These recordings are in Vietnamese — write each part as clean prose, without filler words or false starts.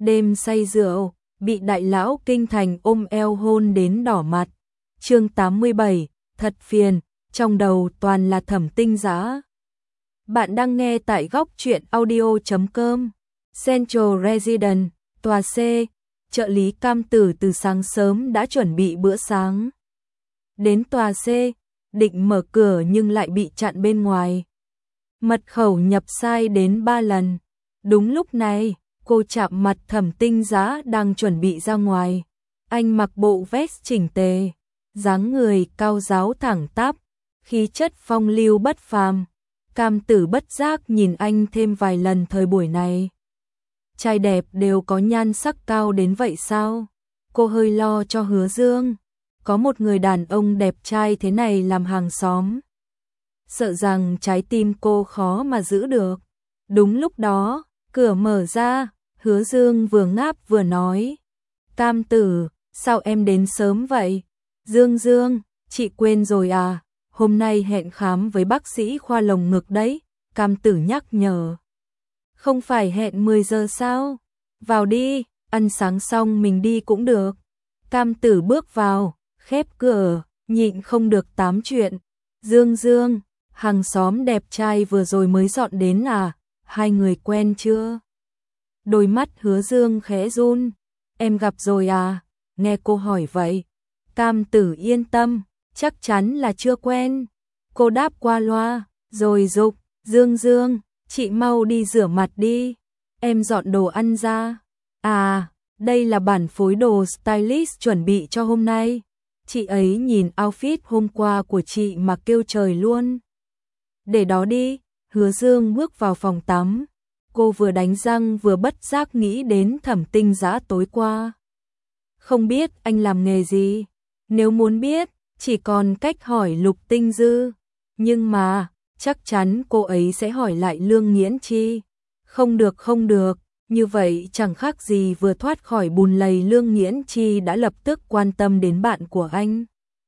đêm say rượu, bị đại lão kinh thành ôm eo hôn đến đỏ mặt. Chương 87, thật phiền, trong đầu toàn là Thẩm Tinh Dã. Bạn đang nghe tại góc truyện audio.com. Central Residence, tòa C, trợ lý Cam Tử từ sáng sớm đã chuẩn bị bữa sáng. Đến tòa C, định mở cửa nhưng lại bị chặn bên ngoài. Mật khẩu nhập sai đến 3 lần. Đúng lúc này, cô chạm mặt Thẩm Tinh Dã đang chuẩn bị ra ngoài. Anh mặc bộ vest chỉnh tề, dáng người cao ráo thẳng tắp, khí chất phong lưu bất phàm. Cam Tử bất giác nhìn anh thêm vài lần thời buổi này. Trai đẹp đều có nhan sắc cao đến vậy sao? Cô hơi lo cho Hứa Dương. Có một người đàn ông đẹp trai thế này làm hàng xóm, sợ rằng trái tim cô khó mà giữ được. Đúng lúc đó, cửa mở ra, Hứa Dương vừa ngáp vừa nói. Cam Tử, sao em đến sớm vậy? Dương Dương, chị quên rồi à? Hôm nay hẹn khám với bác sĩ khoa lồng ngực đấy, Cam Tử nhắc nhở. Không phải hẹn 10 giờ sao? Vào đi, ăn sáng xong mình đi cũng được. Cam Tử bước vào, khép cửa, nhịn không được tám chuyện. Dương Dương, hàng xóm đẹp trai vừa rồi mới dọn đến à? Hai người quen chưa? Đôi mắt Hứa Dương khẽ run. Em gặp rồi à? Nghe cô hỏi vậy, Cam Tử yên tâm, chắc chắn là chưa quen. Cô đáp qua loa, rồi dục, Dương Dương, chị mau đi rửa mặt đi. Em dọn đồ ăn ra. À, đây là bản phối đồ stylist chuẩn bị cho hôm nay. Chị ấy nhìn outfit hôm qua của chị mà kêu trời luôn. Để đó đi. Hứa Dương bước vào phòng tắm. Cô vừa đánh răng vừa bất giác nghĩ đến Thẩm Tinh Dã tối qua. Không biết anh làm nghề gì? Nếu muốn biết, chỉ còn cách hỏi Lục Tinh Dư. Nhưng mà, chắc chắn cô ấy sẽ hỏi lại Lương Nghiễn Chi. Không được, như vậy chẳng khác gì vừa thoát khỏi bùn lầy. Lương Nghiễn Chi đã lập tức quan tâm đến bạn của anh.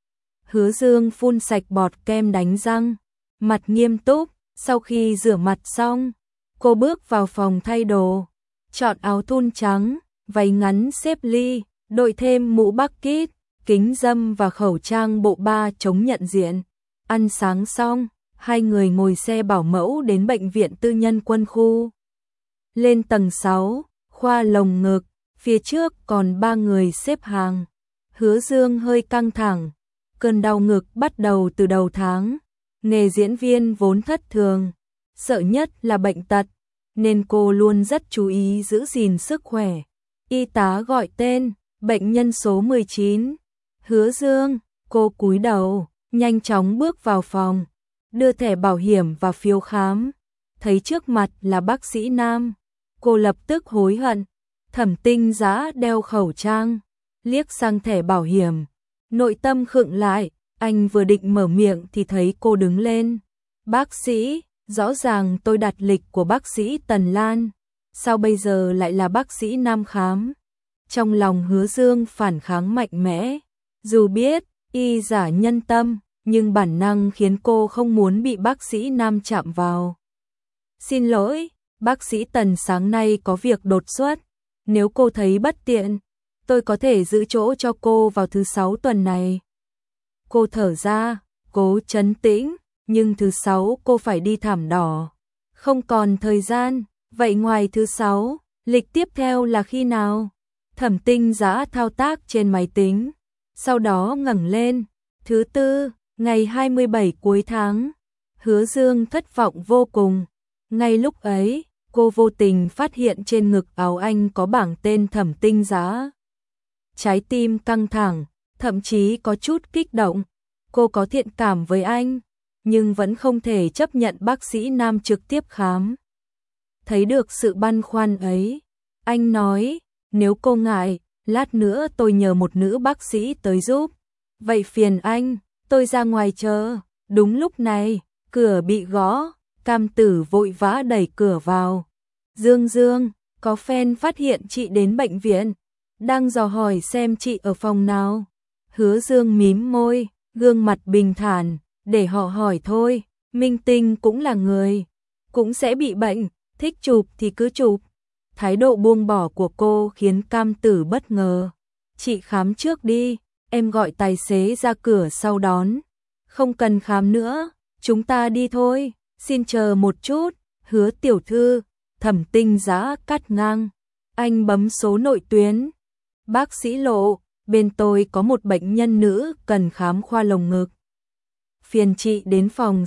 Hứa Dương phun sạch bọt kem đánh răng, mặt nghiêm túc. Sau khi rửa mặt xong, cô bước vào phòng thay đồ, chọn áo thun trắng, váy ngắn xếp ly, đội thêm mũ bucket, kính râm và khẩu trang bộ 3 chống nhận diện. Ăn sáng xong, hai người ngồi xe bảo mẫu đến bệnh viện tư nhân Quân khu. Lên tầng 6, khoa lồng ngực, phía trước còn 3 người xếp hàng. Hứa Dương hơi căng thẳng, cơn đau ngực bắt đầu từ đầu tháng. Nghề diễn viên vốn thất thường, sợ nhất là bệnh tật, nên cô luôn rất chú ý giữ gìn sức khỏe. Y tá gọi tên, bệnh nhân số 19. Hứa Dương, cô cúi đầu, nhanh chóng bước vào phòng, đưa thẻ bảo hiểm và phiếu khám. Thấy trước mặt là bác sĩ nam, cô lập tức hối hận. Thẩm Tinh Dã đeo khẩu trang, liếc sang thẻ bảo hiểm, nội tâm khựng lại. Anh vừa định mở miệng thì thấy cô đứng lên. Bác sĩ, rõ ràng tôi đặt lịch của bác sĩ Tần Lan, sao bây giờ lại là bác sĩ nam khám? Trong lòng Hứa Dương phản kháng mạnh mẽ, dù biết y giả nhân tâm, nhưng bản năng khiến cô không muốn bị bác sĩ nam chạm vào. Xin lỗi, bác sĩ Tần sáng nay có việc đột xuất, nếu cô thấy bất tiện, tôi có thể giữ chỗ cho cô vào thứ 6 tuần này. Cô thở ra, cố trấn tĩnh, nhưng thứ 6 cô phải đi thảm đỏ. Không còn thời gian, vậy ngoài thứ 6, lịch tiếp theo là khi nào? Thẩm Tinh Dã thao tác trên máy tính, sau đó ngẩng lên. Thứ 4, ngày 27 cuối tháng. Hứa Dương thất vọng vô cùng. Ngay lúc ấy, cô vô tình phát hiện trên ngực áo anh có bảng tên Thẩm Tinh Dã. Trái tim căng thẳng, thậm chí có chút kích động. Cô có thiện cảm với anh, nhưng vẫn không thể chấp nhận bác sĩ nam trực tiếp khám. Thấy được sự băn khoăn ấy, anh nói, nếu cô ngại, lát nữa tôi nhờ một nữ bác sĩ tới giúp. Vậy phiền anh, tôi ra ngoài chờ. Đúng lúc này, cửa bị gõ, Cam Tử vội vã đẩy cửa vào. Dương Dương, có fan phát hiện chị đến bệnh viện, đang dò hỏi xem chị ở phòng nào. Hứa Dương mím môi, gương mặt bình thản, để họ hỏi thôi, minh tinh cũng là người, cũng sẽ bị bệnh, thích chụp thì cứ chụp. Thái độ buông bỏ của cô khiến Cam Tử bất ngờ. Chị khám trước đi, em gọi tài xế ra cửa sau đón. Không cần khám nữa, chúng ta đi thôi, xin chờ một chút, Hứa tiểu thư. Thẩm Tinh Dã cắt ngang. Anh bấm số nội tuyến. Bác sĩ Lộ, bên tôi có một bệnh nhân nữ cần khám khoa lồng ngực. Phiền chị đến phòng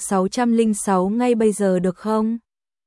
606 ngay bây giờ được không?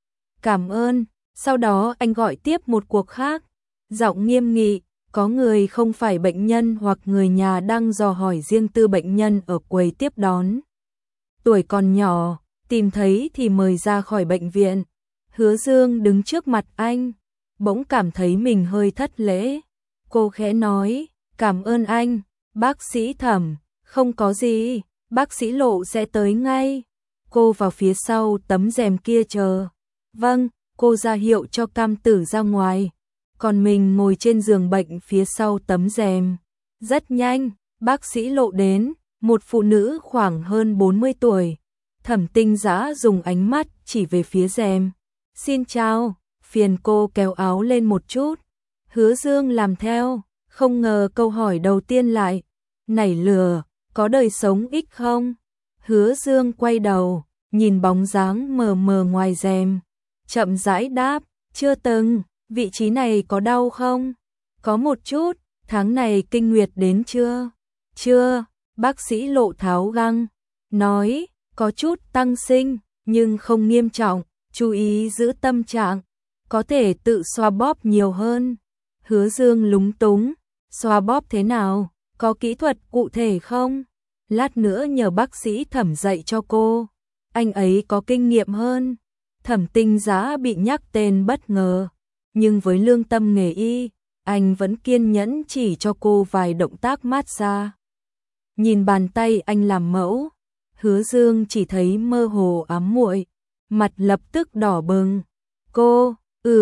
Cảm ơn. Sau đó anh gọi tiếp một cuộc khác. Giọng nghiêm nghị, có người không phải bệnh nhân hoặc người nhà đang dò hỏi riêng tư bệnh nhân ở quầy tiếp đón. Tuổi còn nhỏ, tìm thấy thì mời ra khỏi bệnh viện. Hứa Dương đứng trước mặt anh, bỗng cảm thấy mình hơi thất lễ. Cô khẽ nói, cảm ơn anh, bác sĩ Thẩm, không có gì, bác sĩ Lộ sẽ tới ngay. Cô vào phía sau tấm rèm kia chờ. Vâng, cô ra hiệu cho Cam Tử ra ngoài. Còn mình ngồi trên giường bệnh phía sau tấm rèm. Rất nhanh, bác sĩ Lộ đến, một phụ nữ khoảng hơn 40 tuổi. Thẩm Tinh Dã dùng ánh mắt chỉ về phía rèm. Xin chào, phiền cô kéo áo lên một chút. Hứa Dương làm theo, không ngờ câu hỏi đầu tiên lại nảy lửa, có đời sống ích không? Hứa Dương quay đầu, nhìn bóng dáng mờ mờ ngoài rèm, chậm rãi đáp, chưa từng. Vị trí này có đau không? Có một chút. Tháng này kinh nguyệt đến chưa? Chưa. Bác sĩ Lộ tháo găng, nói, có chút tăng sinh, nhưng không nghiêm trọng, chú ý giữ tâm trạng, có thể tự xoa bóp nhiều hơn. Hứa Dương lúng túng, xoa bóp thế nào? Có kỹ thuật cụ thể không? Lát nữa nhờ bác sĩ Thẩm dạy cho cô, anh ấy có kinh nghiệm hơn. Thẩm Tinh Dã bị nhắc tên bất ngờ, nhưng với lương tâm nghề y, anh vẫn kiên nhẫn chỉ cho cô vài động tác massage. Nhìn bàn tay anh làm mẫu, Hứa Dương chỉ thấy mơ hồ ám muội, mặt lập tức đỏ bừng. Cô,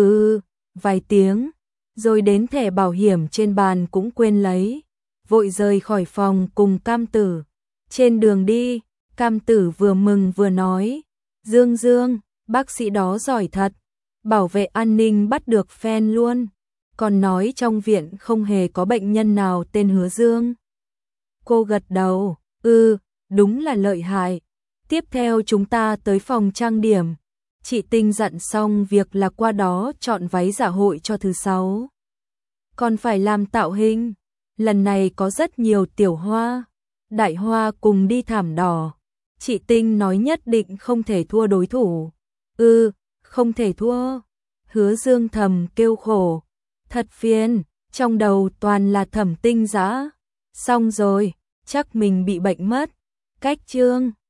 vài tiếng, rồi đến thẻ bảo hiểm trên bàn cũng quên lấy, vội rời khỏi phòng cùng Cam Tử. Trên đường đi, Cam Tử vừa mừng vừa nói, Dương, bác sĩ đó giỏi thật, bảo vệ an ninh bắt được fan luôn, còn nói trong viện không hề có bệnh nhân nào tên Hứa Dương. Cô gật đầu, đúng là lợi hại. Tiếp theo chúng ta tới phòng trang điểm. Chị Tinh dặn xong việc là qua đó chọn váy dạ hội cho thứ 6. Còn phải làm tạo hình. Lần này có rất nhiều tiểu hoa, đại hoa cùng đi thảm đỏ. Chị Tinh nói nhất định không thể thua đối thủ. Không thể thua. Hứa Dương thầm kêu khổ. Thật phiền, trong đầu toàn là Thẩm Tinh Dã. Xong rồi, chắc mình bị bệnh mất. Cách chương